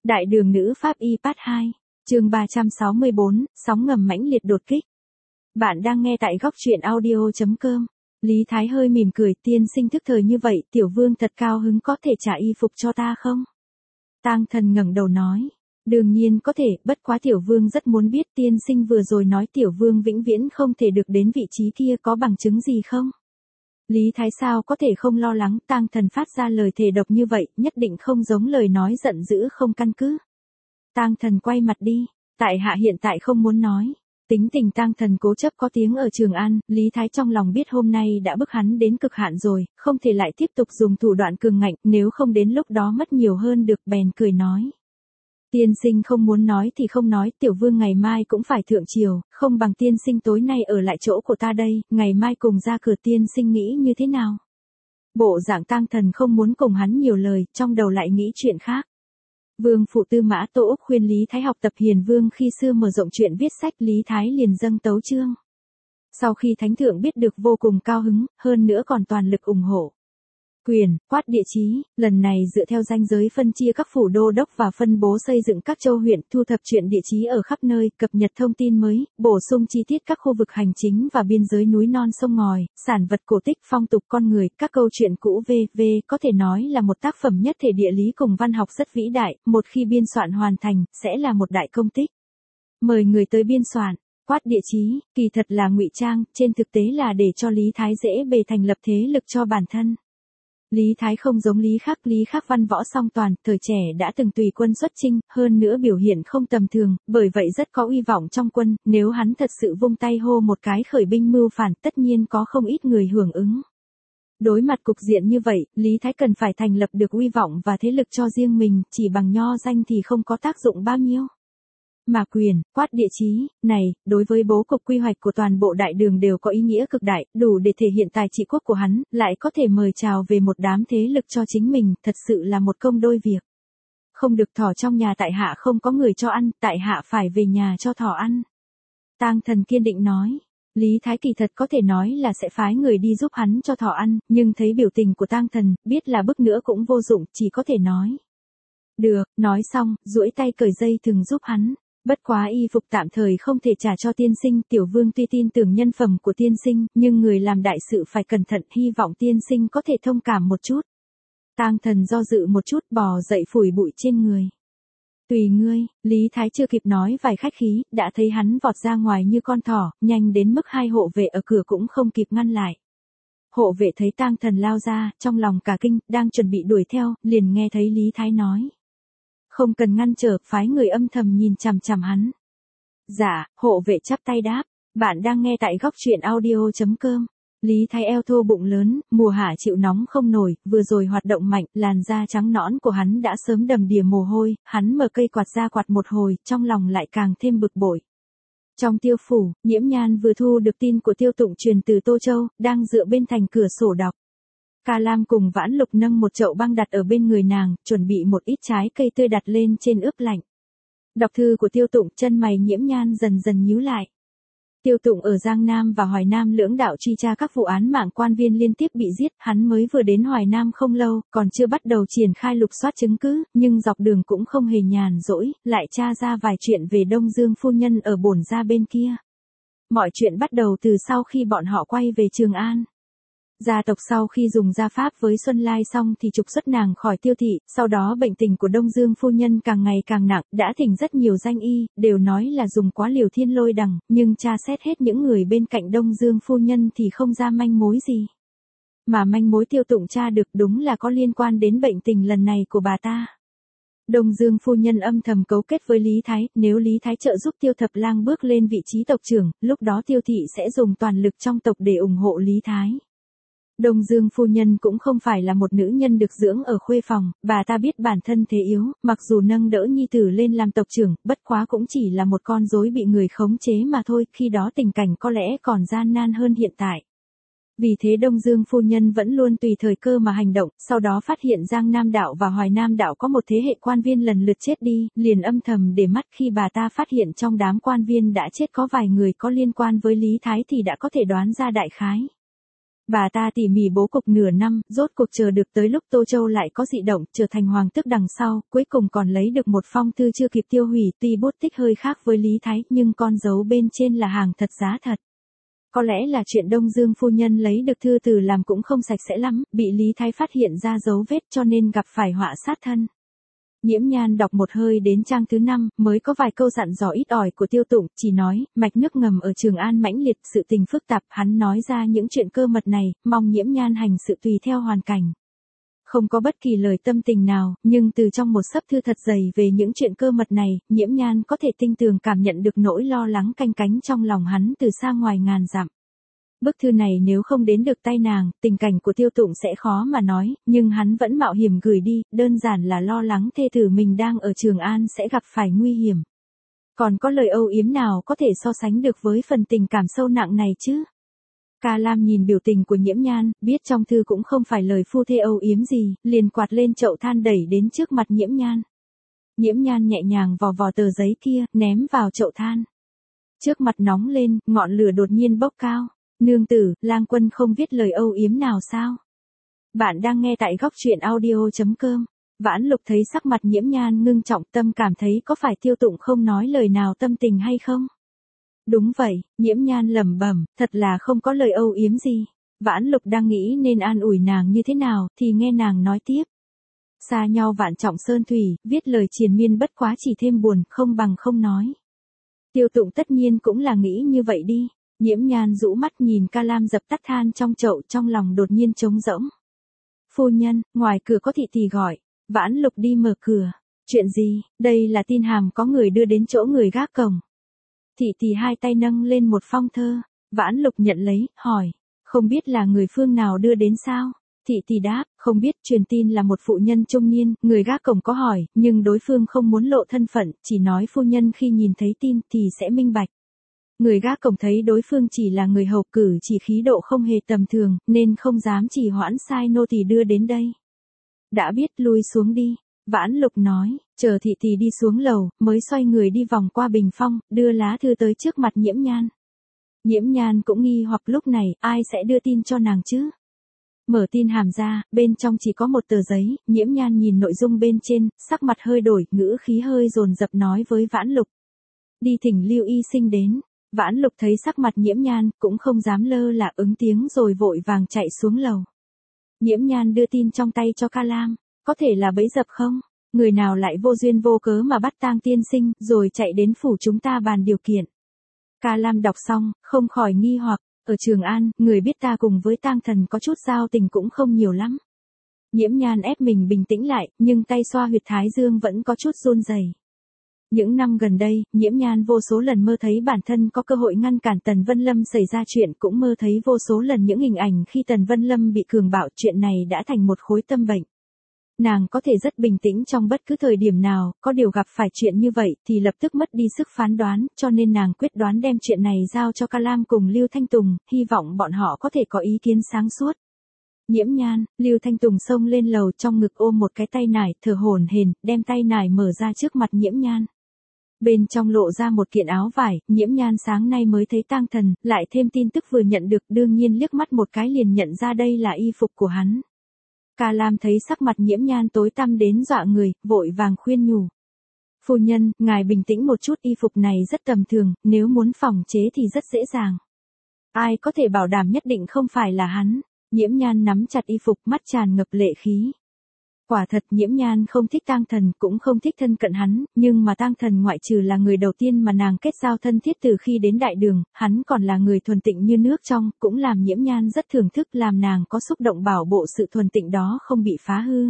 Đại đường nữ pháp y part 2, chương 364, sóng ngầm mãnh liệt đột kích. Bạn đang nghe tại góc truyện audio.com. Lý Thái hơi mỉm cười, tiên sinh thức thời như vậy, tiểu vương thật cao hứng, có thể trả y phục cho ta không? Tang Thần ngẩng đầu nói, đương nhiên có thể, bất quá tiểu vương rất muốn biết tiên sinh vừa rồi nói tiểu vương vĩnh viễn không thể được đến vị trí kia có bằng chứng gì không? Lý Thái sao có thể không lo lắng, Tang Thần phát ra lời thề độc như vậy, nhất định không giống lời nói giận dữ không căn cứ. Tang Thần quay mặt đi, tại hạ hiện tại không muốn nói. Tính tình Tang Thần cố chấp có tiếng ở Trường An, Lý Thái trong lòng biết hôm nay đã bức hắn đến cực hạn rồi, không thể lại tiếp tục dùng thủ đoạn cường ngạnh, nếu không đến lúc đó mất nhiều hơn được, bèn cười nói. Tiên sinh không muốn nói thì không nói, tiểu vương ngày mai cũng phải thượng triều, không bằng tiên sinh tối nay ở lại chỗ của ta đây, ngày mai cùng ra cửa, tiên sinh nghĩ như thế nào? Bộ dạng Tang Thần không muốn cùng hắn nhiều lời, trong đầu lại nghĩ chuyện khác. Vương phụ Tư Mã Tô Úc khuyên Lý Thái học tập hiền vương khi xưa mở rộng chuyện viết sách, Lý Thái liền dâng tấu chương. Sau khi thánh thượng biết được vô cùng cao hứng, hơn nữa còn toàn lực ủng hộ. Quyền, quát địa chí, lần này dựa theo ranh giới phân chia các phủ đô đốc và phân bố xây dựng các châu huyện, thu thập chuyện địa chí ở khắp nơi, cập nhật thông tin mới, bổ sung chi tiết các khu vực hành chính và biên giới núi non sông ngòi, sản vật cổ tích, phong tục con người, các câu chuyện cũ v.v. có thể nói là một tác phẩm nhất thể địa lý cùng văn học rất vĩ đại, một khi biên soạn hoàn thành, sẽ là một đại công tích. Mời người tới biên soạn. Quát địa chí, kỳ thật là ngụy trang, trên thực tế là để cho Lý Thái dễ bề thành lập thế lực cho bản thân. Lý Thái không giống Lý Khắc văn võ song toàn, thời trẻ đã từng tùy quân xuất chinh, hơn nữa biểu hiện không tầm thường, bởi vậy rất có uy vọng trong quân, nếu hắn thật sự vung tay hô một cái khởi binh mưu phản, tất nhiên có không ít người hưởng ứng. Đối mặt cục diện như vậy, Lý Thái cần phải thành lập được uy vọng và thế lực cho riêng mình, chỉ bằng nho danh thì không có tác dụng bao nhiêu. Mà quyền, quát địa chí, này, đối với bố cục quy hoạch của toàn bộ đại đường đều có ý nghĩa cực đại, đủ để thể hiện tài trị quốc của hắn, lại có thể mời chào về một đám thế lực cho chính mình, thật sự là một công đôi việc. Không được thỏ trong nhà tại hạ không có người cho ăn, tại hạ phải về nhà cho thỏ ăn. Tang Thần kiên định nói. Lý Thái kỳ thật có thể nói là sẽ phái người đi giúp hắn cho thỏ ăn, nhưng thấy biểu tình của Tang Thần, biết là bức nữa cũng vô dụng, chỉ có thể nói. Được, nói xong, duỗi tay cởi dây thừng giúp hắn. Bất quá y phục tạm thời không thể trả cho tiên sinh, tiểu vương tuy tin tưởng nhân phẩm của tiên sinh, nhưng người làm đại sự phải cẩn thận, hy vọng tiên sinh có thể thông cảm một chút. Tang Thần do dự một chút, bò dậy phủi bụi trên người. Tùy ngươi, Lý Thái chưa kịp nói vài khách khí, đã thấy hắn vọt ra ngoài như con thỏ, nhanh đến mức hai hộ vệ ở cửa cũng không kịp ngăn lại. Hộ vệ thấy Tang Thần lao ra, trong lòng cả kinh, đang chuẩn bị đuổi theo, liền nghe thấy Lý Thái nói. Không cần ngăn trở, phái người âm thầm nhìn chằm chằm hắn. Dạ, hộ vệ chắp tay đáp, bạn đang nghe tại góc truyện audio.com. Lý Thái eo thô bụng lớn, mùa hạ chịu nóng không nổi, vừa rồi hoạt động mạnh, làn da trắng nõn của hắn đã sớm đầm đìa mồ hôi, hắn mở cây quạt ra quạt một hồi, trong lòng lại càng thêm bực bội. Trong Tiêu phủ, Nhiễm Nhan vừa thu được tin của Tiêu Tụng truyền từ Tô Châu, đang dựa bên thành cửa sổ đọc. Ca Lam cùng Vãn Lục nâng một chậu băng đặt ở bên người nàng, chuẩn bị một ít trái cây tươi đặt lên trên ướp lạnh. Đọc thư của Tiêu Tụng, chân mày Nhiễm Nhan dần dần nhíu lại. Tiêu Tụng ở Giang Nam và Hoài Nam lưỡng đạo truy tra các vụ án mạng quan viên liên tiếp bị giết, hắn mới vừa đến Hoài Nam không lâu, còn chưa bắt đầu triển khai lục soát chứng cứ, nhưng dọc đường cũng không hề nhàn rỗi, lại tra ra vài chuyện về Đông Dương phu nhân ở Bổn gia bên kia. Mọi chuyện bắt đầu từ sau khi bọn họ quay về Trường An. Gia tộc sau khi dùng gia pháp với Xuân Lai xong thì trục xuất nàng khỏi Tiêu thị, sau đó bệnh tình của Đông Dương phu nhân càng ngày càng nặng, đã thỉnh rất nhiều danh y, đều nói là dùng quá liều thiên lôi đằng, nhưng tra xét hết những người bên cạnh Đông Dương phu nhân thì không ra manh mối gì. Mà manh mối Tiêu Tụng tra được đúng là có liên quan đến bệnh tình lần này của bà ta. Đông Dương phu nhân âm thầm cấu kết với Lý Thái, nếu Lý Thái trợ giúp Tiêu Thập Lang bước lên vị trí tộc trưởng, lúc đó Tiêu thị sẽ dùng toàn lực trong tộc để ủng hộ Lý Thái. Đông Dương phu nhân cũng không phải là một nữ nhân được dưỡng ở khuê phòng, bà ta biết bản thân thế yếu, mặc dù nâng đỡ nhi tử lên làm tộc trưởng, bất quá cũng chỉ là một con rối bị người khống chế mà thôi, khi đó tình cảnh có lẽ còn gian nan hơn hiện tại. Vì thế Đông Dương phu nhân vẫn luôn tùy thời cơ mà hành động, sau đó phát hiện Giang Nam đạo và Hoài Nam đạo có một thế hệ quan viên lần lượt chết đi, liền âm thầm để mắt, khi bà ta phát hiện trong đám quan viên đã chết có vài người có liên quan với Lý Thái thì đã có thể đoán ra đại khái. Bà ta tỉ mỉ bố cục nửa năm, rốt cuộc chờ được tới lúc Tô Châu lại có dị động, trở thành hoàng tước đằng sau, cuối cùng còn lấy được một phong thư chưa kịp tiêu hủy, tuy bút tích hơi khác với Lý Thái, nhưng con dấu bên trên là hàng thật giá thật. Có lẽ là chuyện Đông Dương phu nhân lấy được thư từ làm cũng không sạch sẽ lắm, bị Lý Thái phát hiện ra dấu vết cho nên gặp phải họa sát thân. Nhiễm Nhan đọc một hơi đến trang thứ 5, mới có vài câu dặn dò ít ỏi của Tiêu Tụng, chỉ nói, mạch nước ngầm ở Trường An mãnh liệt, sự tình phức tạp, hắn nói ra những chuyện cơ mật này, mong Nhiễm Nhan hành sự tùy theo hoàn cảnh. Không có bất kỳ lời tâm tình nào, nhưng từ trong một sấp thư thật dày về những chuyện cơ mật này, Nhiễm Nhan có thể tinh tường cảm nhận được nỗi lo lắng canh cánh trong lòng hắn từ xa ngoài ngàn dặm. Bức thư này nếu không đến được tay nàng, tình cảnh của Tiêu Tụng sẽ khó mà nói, nhưng hắn vẫn mạo hiểm gửi đi, đơn giản là lo lắng thê tử mình đang ở Trường An sẽ gặp phải nguy hiểm. Còn có lời âu yếm nào có thể so sánh được với phần tình cảm sâu nặng này chứ? Ca Lam nhìn biểu tình của Nhiễm Nhan, biết trong thư cũng không phải lời phu thê âu yếm gì, liền quạt lên chậu than đẩy đến trước mặt Nhiễm Nhan. Nhiễm Nhan nhẹ nhàng vò vò tờ giấy kia, ném vào chậu than. Trước mặt nóng lên, ngọn lửa đột nhiên bốc cao. Nương tử, Lang Quân không viết lời âu yếm nào sao? Bạn đang nghe tại góc truyện audio.com. Vãn Lục thấy sắc mặt Nhiễm Nhan ngưng trọng, tâm cảm thấy có phải Tiêu Tụng không nói lời nào tâm tình hay không? Đúng vậy, Nhiễm Nhan lẩm bẩm, thật là không có lời âu yếm gì. Vãn Lục đang nghĩ nên an ủi nàng như thế nào, thì nghe nàng nói tiếp. Xa nhau vạn trọng sơn thủy, viết lời triền miên bất quá chỉ thêm buồn, không bằng không nói. Tiêu Tụng tất nhiên cũng là nghĩ như vậy đi. Nhiễm Nhan rũ mắt nhìn Ca Lam dập tắt than trong chậu, trong lòng đột nhiên trống rỗng. Phu nhân, ngoài cửa có thị tỷ gọi. Vãn Lục đi mở cửa. Chuyện gì? Đây là tin hàm có người đưa đến chỗ người gác cổng. Thị tỷ hai tay nâng lên một phong thơ. Vãn Lục nhận lấy, hỏi. Không biết là người phương nào đưa đến sao? Thị tỷ đáp, không biết, truyền tin là một phụ nhân trung niên, người gác cổng có hỏi, nhưng đối phương không muốn lộ thân phận, chỉ nói phu nhân khi nhìn thấy tin thì sẽ minh bạch. Người gác cổng thấy đối phương chỉ là người hầu, cử chỉ khí độ không hề tầm thường, nên không dám trì hoãn, sai nô tỳ đưa đến đây. Đã biết, lui xuống đi. Vãn Lục nói, chờ thị tỷ đi xuống lầu, mới xoay người đi vòng qua bình phong, đưa lá thư tới trước mặt Nhiễm Nhan. Nhiễm Nhan cũng nghi hoặc lúc này, ai sẽ đưa tin cho nàng chứ? Mở tin hàm ra, bên trong chỉ có một tờ giấy, Nhiễm Nhan nhìn nội dung bên trên, sắc mặt hơi đổi, ngữ khí hơi dồn dập nói với Vãn Lục. Đi thỉnh Lưu Y Sinh đến. Vãn Lục thấy sắc mặt Nhiễm Nhan, cũng không dám lơ là ứng tiếng rồi vội vàng chạy xuống lầu. Nhiễm Nhan đưa tin trong tay cho Ca Lam, có thể là bẫy dập không? Người nào lại vô duyên vô cớ mà bắt Tang tiên sinh, rồi chạy đến phủ chúng ta bàn điều kiện. Ca Lam đọc xong, không khỏi nghi hoặc, ở Trường An, người biết ta cùng với Tang Thần có chút giao tình cũng không nhiều lắm. Nhiễm Nhan ép mình bình tĩnh lại, nhưng tay xoa huyệt thái dương vẫn có chút run rẩy. Những năm gần đây, Nhiễm Nhan vô số lần mơ thấy bản thân có cơ hội ngăn cản Tần Vân Lâm xảy ra chuyện, cũng mơ thấy vô số lần những hình ảnh khi Tần Vân Lâm bị cường bạo, chuyện này đã thành một khối tâm bệnh. Nàng có thể rất bình tĩnh trong bất cứ thời điểm nào, có điều gặp phải chuyện như vậy thì lập tức mất đi sức phán đoán, cho nên nàng quyết đoán đem chuyện này giao cho Ca Lam cùng Lưu Thanh Tùng, hy vọng bọn họ có thể có ý kiến sáng suốt. Nhiễm Nhan, Lưu Thanh Tùng xông lên lầu, trong ngực ôm một cái tay nải, thở hổn hển, đem tay nải mở ra trước mặt Nhiễm Nhan. Bên trong lộ ra một kiện áo vải, Nhiễm Nhan sáng nay mới thấy Tang Thần, lại thêm tin tức vừa nhận được, đương nhiên liếc mắt một cái liền nhận ra đây là y phục của hắn. Ca Lam thấy sắc mặt Nhiễm Nhan tối tăm đến dọa người, vội vàng khuyên nhủ. Phu nhân, ngài bình tĩnh một chút, y phục này rất tầm thường, nếu muốn phòng chế thì rất dễ dàng. Ai có thể bảo đảm nhất định không phải là hắn? Nhiễm Nhan nắm chặt y phục, mắt tràn ngập lệ khí. Quả thật Nhiễm Nhan không thích Tang Thần, cũng không thích thân cận hắn, nhưng mà Tang Thần ngoại trừ là người đầu tiên mà nàng kết giao thân thiết từ khi đến đại đường, hắn còn là người thuần tịnh như nước trong, cũng làm Nhiễm Nhan rất thưởng thức, làm nàng có xúc động bảo bộ sự thuần tịnh đó không bị phá hư.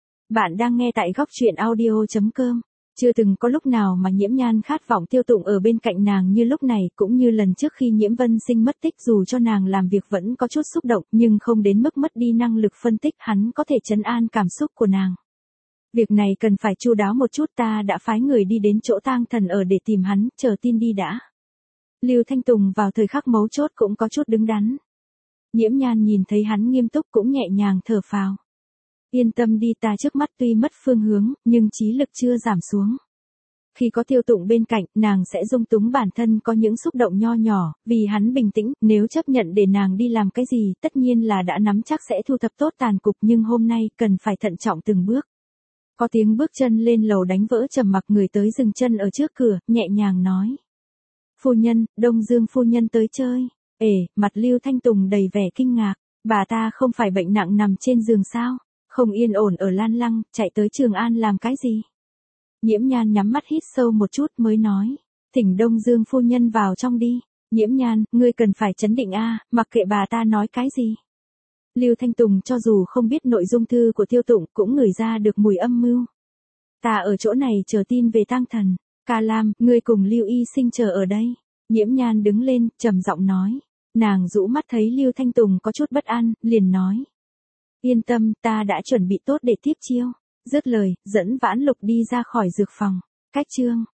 Bạn đang nghe tại góc truyện audio.com. Chưa từng có lúc nào mà Nhiễm Nhan khát vọng Tiêu Tụng ở bên cạnh nàng như lúc này, cũng như lần trước khi Nhiễm Vân Sinh mất tích, dù cho nàng làm việc vẫn có chút xúc động, nhưng không đến mức mất đi năng lực phân tích, hắn có thể trấn an cảm xúc của nàng. Việc này cần phải chu đáo một chút, ta đã phái người đi đến chỗ Tang Thần ở để tìm hắn, chờ tin đi đã. Lưu Thanh Tùng vào thời khắc mấu chốt cũng có chút đứng đắn. Nhiễm Nhan nhìn thấy hắn nghiêm túc cũng nhẹ nhàng thở phào. Yên tâm đi, ta trước mắt tuy mất phương hướng, nhưng trí lực chưa giảm xuống. Khi có Tiêu Tụng bên cạnh, nàng sẽ dung túng bản thân có những xúc động nho nhỏ, vì hắn bình tĩnh, nếu chấp nhận để nàng đi làm cái gì, tất nhiên là đã nắm chắc sẽ thu thập tốt tàn cục, nhưng hôm nay, cần phải thận trọng từng bước. Có tiếng bước chân lên lầu đánh vỡ trầm mặc, người tới dừng chân ở trước cửa, nhẹ nhàng nói. Phu nhân, Đông Dương phu nhân tới chơi. Mặt Lưu Thanh Tùng đầy vẻ kinh ngạc, bà ta không phải bệnh nặng nằm trên giường sao, không yên ổn ở Lan Lăng, chạy tới Trường An làm cái gì? Nhiễm Nhan nhắm mắt hít sâu một chút mới nói, thỉnh Đông Dương phu nhân vào trong đi. Nhiễm Nhan, ngươi cần phải trấn định a, mặc kệ bà ta nói cái gì. Lưu Thanh Tùng cho dù không biết nội dung thư của Tiêu Tụng cũng ngửi ra được mùi âm mưu. Ta ở chỗ này chờ tin về tang thần. Ca Lam, ngươi cùng Lưu Y Sinh chờ ở đây. Nhiễm Nhan đứng lên, trầm giọng nói. Nàng rũ mắt thấy Lưu Thanh Tùng có chút bất an, liền nói. Yên tâm, ta đã chuẩn bị tốt để tiếp chiêu. Dứt lời, dẫn Vãn Lục đi ra khỏi dược phòng. Cách chương